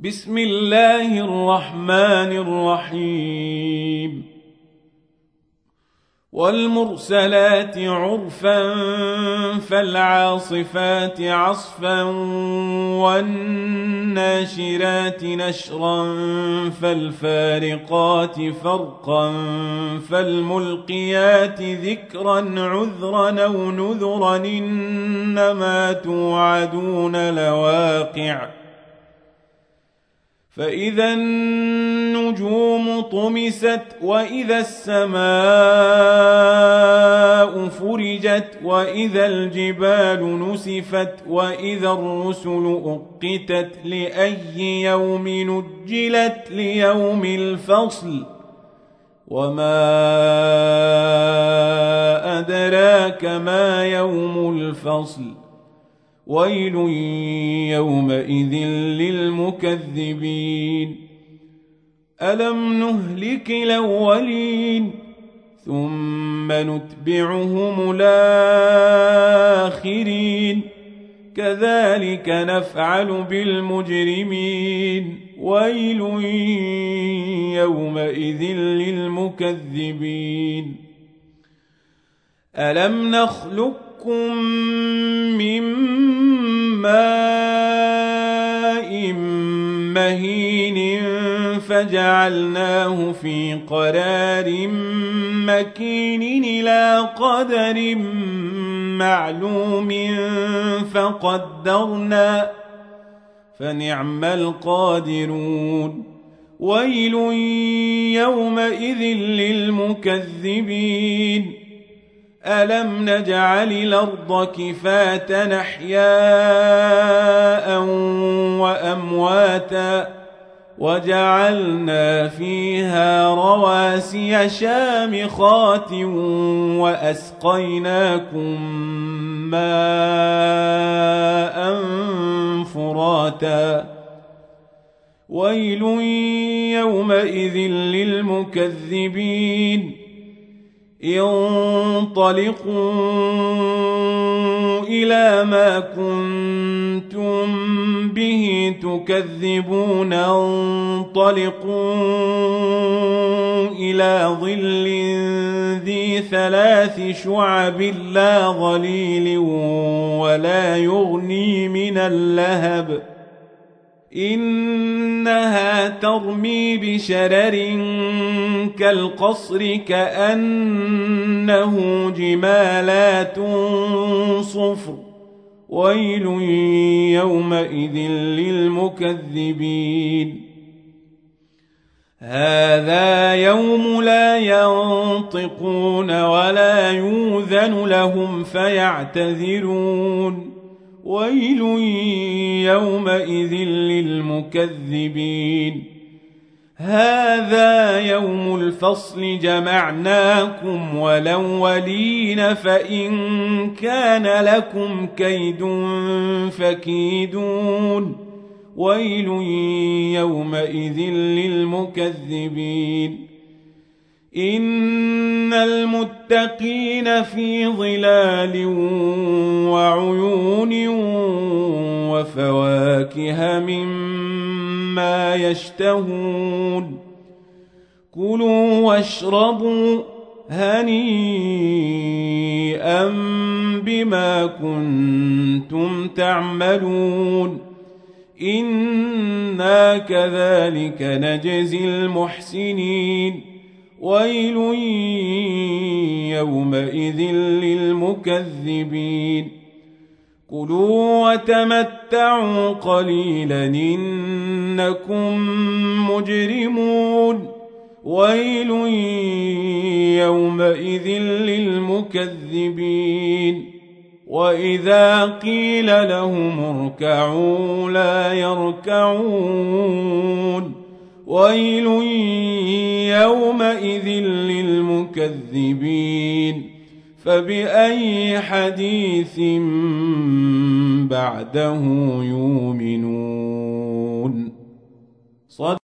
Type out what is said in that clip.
بسم الله الرحمن الرحيم والمرسلات عرفا فالعاصفات عصفا والناشرات نشرا فالفارقات فرقا فالملقيات ذكرا عذرا أو نذرا إنما توعدون لواقع فإذا النجوم طمست وإذا السماء فرجت وإذا الجبال نسفت وإذا الرسل أقتت لأي يوم نجلت ليوم الفصل وما أدراك ما يوم الفصل ويل يومئذ للمكذبين ألم نهلك الأولين ثم نتبعهم الآخرين كذلك نفعل بالمجرمين ويل يومئذ للمكذبين ألم نخلقكم من ماء مهين فجعلناه في قرار مكين إلى قدر معلوم فقدرنا فنعم القادرون ويل يومئذ للمكذبين ألم نجعل الأرض كفاة أحياء وأمواتا وجعلنا فيها رواسي شامخات وأسقيناكم ماء فراتا ويل يومئذ للمكذبين انطلقوا إلى ما كنتم به تكذبون انطلقوا إلى ظل ذي 3 شعب لا ظليل ولا يغني من اللهب إنها ترمي بشرر كالقصر كأنه جمالات صفر ويل يومئذ للمكذبين هذا يوم لا ينطقون ولا يؤذن لهم فيعتذرون ويل يومئذ للمكذبين هذا يوم الفصل جمعناكم والأولين فإن كان لكم كيد فكيدون ويل يومئذ للمكذبين إن المتقين في ظلال وعيون وفواكه مما يشتهون كلوا واشربوا هنيئا بما كنتم تعملون إنا كذلك نجزي المحسنين ويل يومئذ للمكذبين كلوا وتمتعوا قليلا إنكم مجرمون ويل يومئذ للمكذبين وإذا قيل لهم اركعوا لا يركعون ويل يومئذ للمكذبين فبأي حديث بعده يؤمنون